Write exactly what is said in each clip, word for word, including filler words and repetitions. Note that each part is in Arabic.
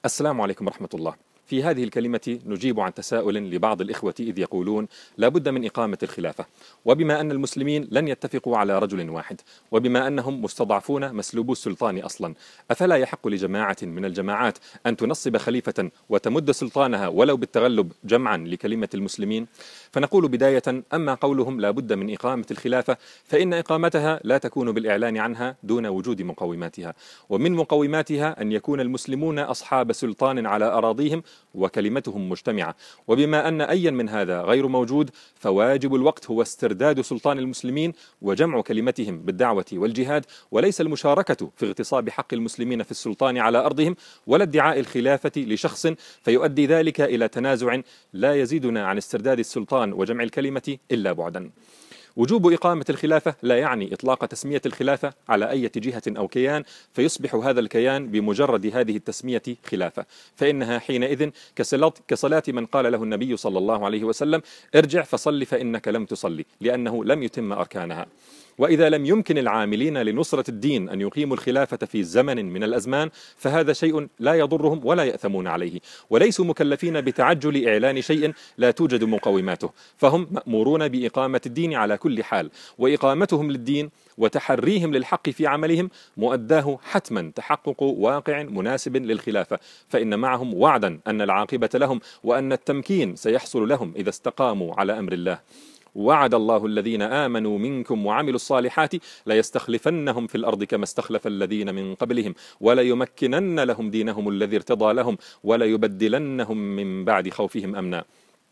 السلام عليكم ورحمة الله. في هذه الكلمة نجيب عن تساؤل لبعض الإخوة إذ يقولون لا بد من إقامة الخلافة، وبما أن المسلمين لن يتفقوا على رجل واحد، وبما أنهم مستضعفون مسلوبو السلطان أصلا، أفلا يحق لجماعة من الجماعات أن تنصب خليفة وتمد سلطانها ولو بالتغلب جمعا لكلمة المسلمين؟ فنقول بداية: أما قولهم لا بد من إقامة الخلافة فإن إقامتها لا تكون بالإعلان عنها دون وجود مقوماتها، ومن مقوماتها أن يكون المسلمون أصحاب سلطان على أراضيهم وكلمتهم مجتمعة، وبما أن أي من هذا غير موجود فواجب الوقت هو استرداد سلطان المسلمين وجمع كلمتهم بالدعوة والجهاد، وليس المشاركة في اغتصاب حق المسلمين في السلطان على أرضهم ولا ادعاء الخلافة لشخص فيؤدي ذلك إلى تنازع لا يزيدنا عن استرداد السلطان وجمع الكلمة إلا بعدا. وجوب إقامة الخلافة لا يعني إطلاق تسمية الخلافة على أي جهة أو كيان فيصبح هذا الكيان بمجرد هذه التسمية خلافة، فإنها حينئذ كصلاة, كصلاة من قال له النبي صلى الله عليه وسلم: ارجع فصل فإنك لم تصلي، لأنه لم يتم أركانها. وإذا لم يمكن العاملين لنصرة الدين أن يقيموا الخلافة في زمن من الأزمان فهذا شيء لا يضرهم ولا يأثمون عليه، وليسوا مكلفين بتعجل إعلان شيء لا توجد مقوماته، فهم مأمورون بإقامة الدين على كل حال، وإقامتهم للدين وتحريهم للحق في عملهم مؤداه حتما تحقق واقع مناسب للخلافة، فإن معهم وعدا أن العاقبة لهم وأن التمكين سيحصل لهم إذا استقاموا على أمر الله. وعد الله الذين آمنوا منكم وعملوا الصالحات ليستخلفنهم في الأرض كما استخلف الذين من قبلهم وليمكنن لهم دينهم الذي ارتضى لهم وليبدلنهم من بعد خوفهم أمنا.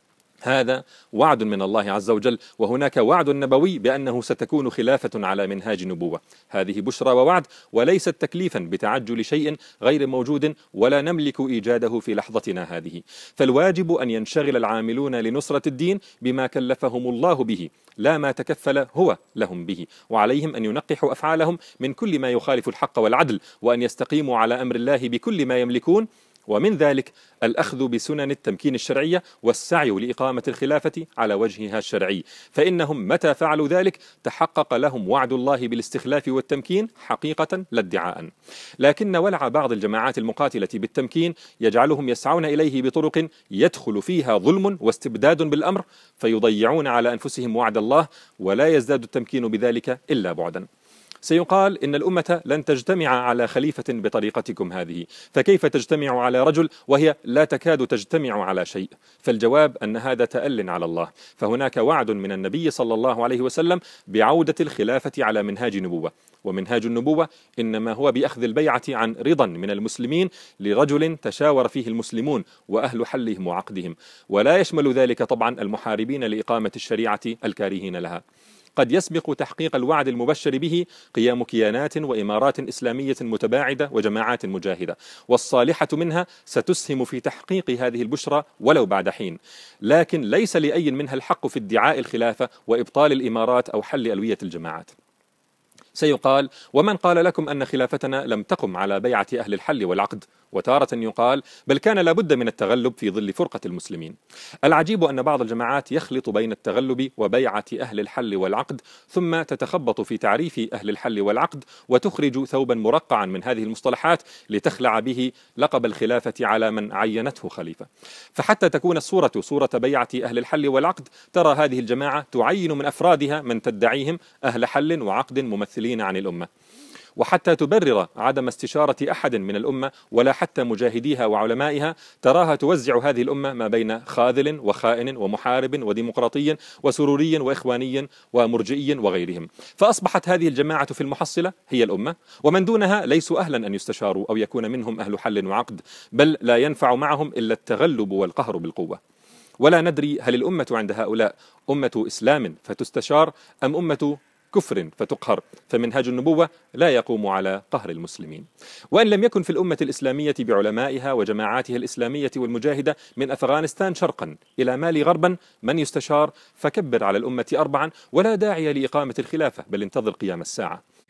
هذا وعد من الله عز وجل، وهناك وعد نبوي بأنه ستكون خلافة على منهاج النبوة. هذه بشرى ووعد وليست تكليفا بتعجل شيء غير موجود ولا نملك إيجاده في لحظتنا هذه، فالواجب أن ينشغل العاملون لنصرة الدين بما كلفهم الله به لا ما تكفل هو لهم به، وعليهم أن ينقحوا أفعالهم من كل ما يخالف الحق والعدل، وأن يستقيموا على أمر الله بكل ما يملكون، ومن ذلك الأخذ بسنن التمكين الشرعية والسعي لإقامة الخلافة على وجهها الشرعي، فإنهم متى فعلوا ذلك تحقق لهم وعد الله بالاستخلاف والتمكين حقيقة لا ادعاء. لكن ولع بعض الجماعات المقاتلة بالتمكين يجعلهم يسعون إليه بطرق يدخل فيها ظلم واستبداد بالأمر، فيضيعون على أنفسهم وعد الله، ولا يزداد التمكين بذلك إلا بعدا. سيقال إن الأمة لن تجتمع على خليفة بطريقتكم هذه، فكيف تجتمع على رجل وهي لا تكاد تجتمع على شيء؟ فالجواب أن هذا تأل على الله، فهناك وعد من النبي صلى الله عليه وسلم بعودة الخلافة على منهاج نبوة، ومنهاج النبوة إنما هو بأخذ البيعة عن رضا من المسلمين لرجل تشاور فيه المسلمون وأهل حلهم وعقدهم، ولا يشمل ذلك طبعا المحاربين لإقامة الشريعة الكارهين لها. قد يسبق تحقيق الوعد المبشر به قيام كيانات وإمارات إسلامية متباعدة وجماعات مجاهدة، والصالحة منها ستسهم في تحقيق هذه البشرى ولو بعد حين، لكن ليس لأي منها الحق في ادعاء الخلافة وإبطال الإمارات أو حل ألوية الجماعات. سيقال: ومن قال لكم أن خلافتنا لم تقم على بيعة أهل الحل والعقد؟ وتارة يقال: بل كان لابد من التغلب في ظل فرقة المسلمين. العجيب أن بعض الجماعات يخلط بين التغلب وبيعة أهل الحل والعقد، ثم تتخبط في تعريف أهل الحل والعقد وتخرج ثوبا مرقعا من هذه المصطلحات لتخلع به لقب الخلافة على من عينته خليفة. فحتى تكون الصورة صورة بيعة أهل الحل والعقد ترى هذه الجماعة تعين من أفرادها من تدعيهم أهل حل وعقد ممثلين عن الأمة، وحتى تبرر عدم استشارة أحد من الأمة ولا حتى مجاهديها وعلمائها تراها توزع هذه الأمة ما بين خاذل وخائن ومحارب وديمقراطي وسروري وإخواني ومرجئي وغيرهم، فأصبحت هذه الجماعة في المحصلة هي الأمة، ومن دونها ليسوا أهلا أن يستشاروا أو يكون منهم أهل حل وعقد، بل لا ينفع معهم إلا التغلب والقهر بالقوة. ولا ندري هل الأمة عند هؤلاء أمة إسلام فتستشار أم أمة كفر فتقهر، فمنهاج النبوة لا يقوم على قهر المسلمين. وإن لم يكن في الأمة الإسلامية بعلمائها وجماعاتها الإسلامية والمجاهدة من أفغانستان شرقا إلى مالي غربا من يستشار، فكبر على الأمة أربعا ولا داعي لإقامة الخلافة، بل انتظر قيام الساعة.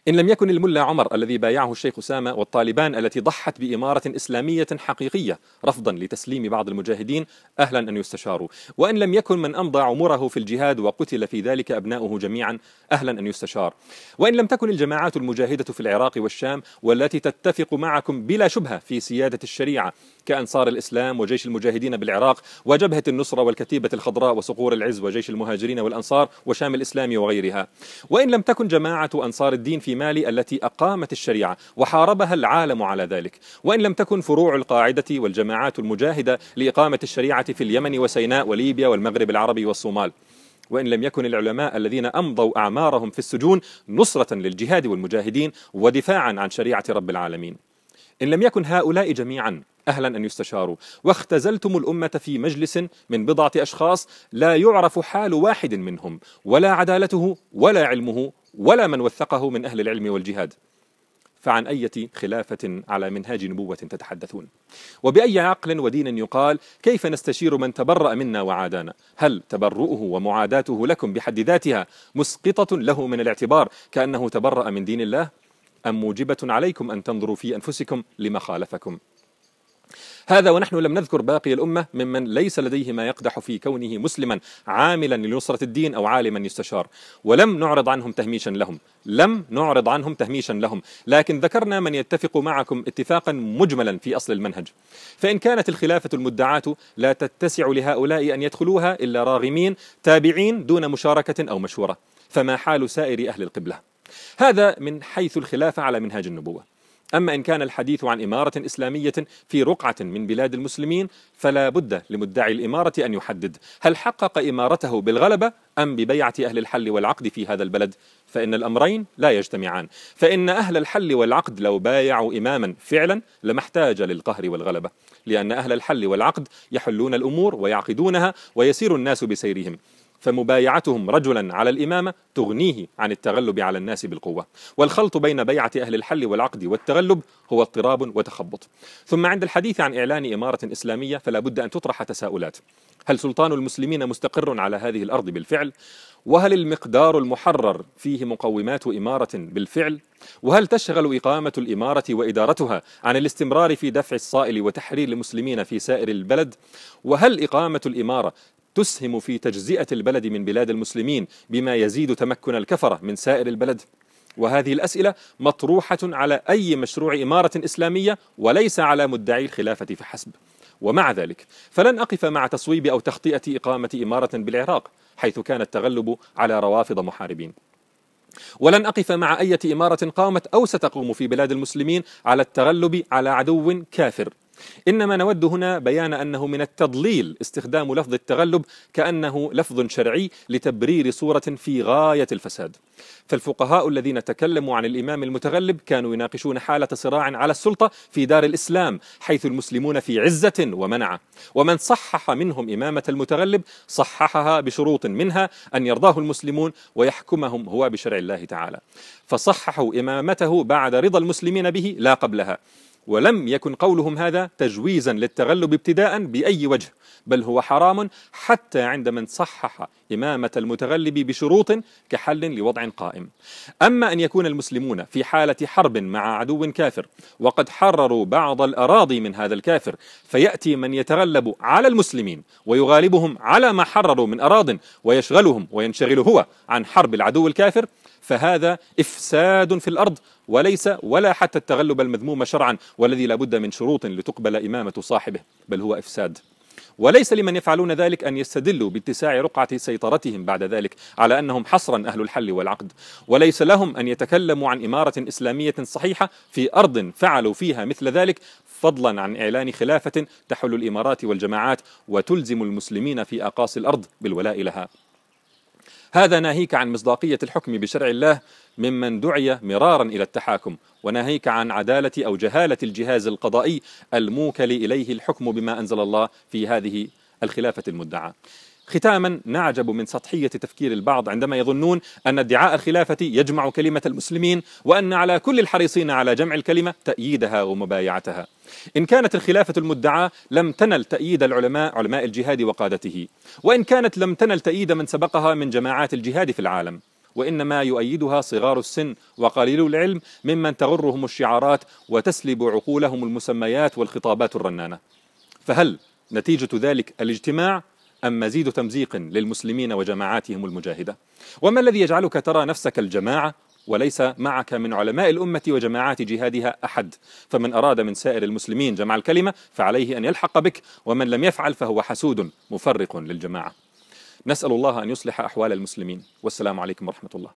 إن لم يكن الملا عمر الذي بايعه الشيخ أسامة والطالبان التي ضحت بإمارة إسلامية حقيقية رفضا لتسليم بعض المجاهدين أهلا أن يستشاروا، وإن لم يكن من أمضى عمره في الجهاد وقتل في ذلك أبناؤه جميعا أهلا أن يستشار، وإن لم تكن الجماعات المجاهدة في العراق والشام والتي تتفق معكم بلا شبهة في سيادة الشريعة كأنصار الإسلام وجيش المجاهدين بالعراق وجبهة النصرة والكتيبة الخضراء وصقور العز وجيش المهاجرين والأنصار وشام الإسلامي وغيرها، وإن لم تكن جماعة أنصار الدين في مالي التي أقامت الشريعة وحاربها العالم على ذلك، وإن لم تكن فروع القاعدة والجماعات المجاهدة لإقامة الشريعة في اليمن وسيناء وليبيا والمغرب العربي والصومال، وإن لم يكن العلماء الذين أمضوا أعمارهم في السجون نصرة للجهاد والمجاهدين ودفاعا عن شريعة رب العالمين، إن لم يكن هؤلاء جميعا أهلا أن يستشاروا، واختزلتم الأمة في مجلس من بضعة أشخاص لا يعرف حال واحد منهم ولا عدالته ولا علمه ولا من وثقه من أهل العلم والجهاد، فعن أية خلافة على منهاج نبوة تتحدثون؟ وبأي عقل ودين يقال كيف نستشير من تبرأ منا وعادانا؟ هل تبرؤه ومعاداته لكم بحد ذاتها مسقطة له من الاعتبار كأنه تبرأ من دين الله، أم موجبة عليكم أن تنظروا في أنفسكم لما خالفكم؟ هذا ونحن لم نذكر باقي الأمة ممن ليس لديه ما يقدح في كونه مسلما عاملا لنصرة الدين أو عالما يستشار، ولم نعرض عنهم تهميشا لهم لم نعرض عنهم تهميشا لهم لكن ذكرنا من يتفق معكم اتفاقا مجملا في أصل المنهج. فإن كانت الخلافة المدعاة لا تتسع لهؤلاء أن يدخلوها إلا راغمين تابعين دون مشاركة أو مشورة، فما حال سائر أهل القبلة؟ هذا من حيث الخلافة على منهاج النبوة. أما إن كان الحديث عن إمارة إسلامية في رقعة من بلاد المسلمين فلا بد لمدعي الإمارة أن يحدد هل حقق إمارته بالغلبة أم ببيعة أهل الحل والعقد في هذا البلد، فإن الأمرين لا يجتمعان، فإن أهل الحل والعقد لو بايعوا إماما فعلا لما احتاج للقهر والغلبة، لأن أهل الحل والعقد يحلون الأمور ويعقدونها ويسير الناس بسيرهم، فمبايعتهم رجلا على الإمامة تغنيه عن التغلب على الناس بالقوة، والخلط بين بيعة أهل الحل والعقد والتغلب هو اضطراب وتخبط. ثم عند الحديث عن إعلان إمارة إسلامية فلا بد أن تطرح تساؤلات: هل سلطان المسلمين مستقر على هذه الأرض بالفعل؟ وهل المقدار المحرر فيه مقومات إمارة بالفعل؟ وهل تشغل إقامة الإمارة وإدارتها عن الاستمرار في دفع الصائل وتحرير المسلمين في سائر البلد؟ وهل إقامة الإمارة تسهم في تجزئة البلد من بلاد المسلمين بما يزيد تمكن الكفرة من سائر البلد؟ وهذه الأسئلة مطروحة على أي مشروع إمارة إسلامية وليس على مدعي الخلافة فحسب. ومع ذلك فلن أقف مع تصويب أو تخطئة إقامة إمارة بالعراق حيث كان التغلب على روافض محاربين، ولن أقف مع أي إمارة قامت أو ستقوم في بلاد المسلمين على التغلب على عدو كافر. إنما نود هنا بيان أنه من التضليل استخدام لفظ التغلب كأنه لفظ شرعي لتبرير صورة في غاية الفساد. فالفقهاء الذين تكلموا عن الإمام المتغلب كانوا يناقشون حالة صراع على السلطة في دار الإسلام حيث المسلمون في عزة ومنعة، ومن صحح منهم إمامة المتغلب صححها بشروط منها أن يرضاه المسلمون ويحكمهم هو بشرع الله تعالى، فصححوا إمامته بعد رضا المسلمين به لا قبلها. ولم يكن قولهم هذا تجويزا للتغلب ابتداء بأي وجه، بل هو حرام حتى عند من صحح إمامة المتغلب بشروط كحل لوضع قائم. أما أن يكون المسلمون في حالة حرب مع عدو كافر وقد حرروا بعض الأراضي من هذا الكافر، فيأتي من يتغلب على المسلمين ويغالبهم على ما حرروا من أراض ويشغلهم وينشغل هو عن حرب العدو الكافر، فهذا إفساد في الأرض وليس ولا حتى التغلب المذموم شرعا والذي لا بد من شروط لتقبل إمامة صاحبه، بل هو إفساد. وليس لمن يفعلون ذلك أن يستدلوا باتساع رقعة سيطرتهم بعد ذلك على أنهم حصرا أهل الحل والعقد، وليس لهم أن يتكلموا عن إمارة إسلامية صحيحة في أرض فعلوا فيها مثل ذلك، فضلا عن إعلان خلافة تحل الإمارات والجماعات وتلزم المسلمين في أقاصي الأرض بالولاء لها. هذا ناهيك عن مصداقية الحكم بشرع الله ممن دعي مرارا إلى التحاكم، وناهيك عن عدالة أو جهالة الجهاز القضائي الموكل إليه الحكم بما أنزل الله في هذه الخلافة المدعاة. ختاما، نعجب من سطحية تفكير البعض عندما يظنون أن ادعاء الخلافة يجمع كلمة المسلمين، وأن على كل الحريصين على جمع الكلمة تأييدها ومبايعتها. إن كانت الخلافة المدعاة لم تنل تأييد العلماء علماء الجهاد وقادته، وإن كانت لم تنل تأييد من سبقها من جماعات الجهاد في العالم، وإنما يؤيدها صغار السن وقليل العلم ممن تغرهم الشعارات وتسلب عقولهم المسميات والخطابات الرنانة. فهل نتيجة ذلك الاجتماع أم مزيد تمزيق للمسلمين وجماعاتهم المجاهدة؟ وما الذي يجعلك ترى نفسك الجماعة وليس معك من علماء الأمة وجماعات جهادها أحد؟ فمن أراد من سائر المسلمين جمع الكلمة فعليه أن يلحق بك، ومن لم يفعل فهو حسود مفرق للجماعة. نسأل الله أن يصلح أحوال المسلمين، والسلام عليكم ورحمة الله.